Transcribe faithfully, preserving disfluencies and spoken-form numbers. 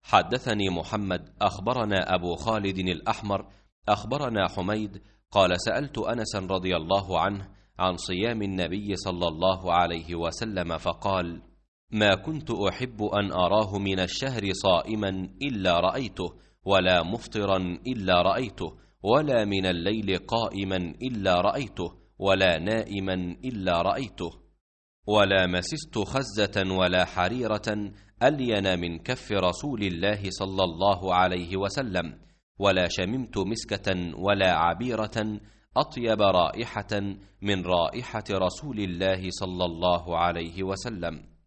حدثني محمد أخبرنا أبو خالد الأحمر أخبرنا حميد قال سألت أنسا رضي الله عنه عن صيام النبي صلى الله عليه وسلم فقال: ما كنت أحب أن أراه من الشهر صائما إلا رأيته، ولا مفطرا إلا رأيته، ولا من الليل قائما إلا رأيته، ولا نائما إلا رأيته، ولا مسست خزة ولا حريرة ألين من كف رسول الله صلى الله عليه وسلم، ولا شممت مسكة ولا عبيرة أطيب رائحة من رائحة رسول الله صلى الله عليه وسلم.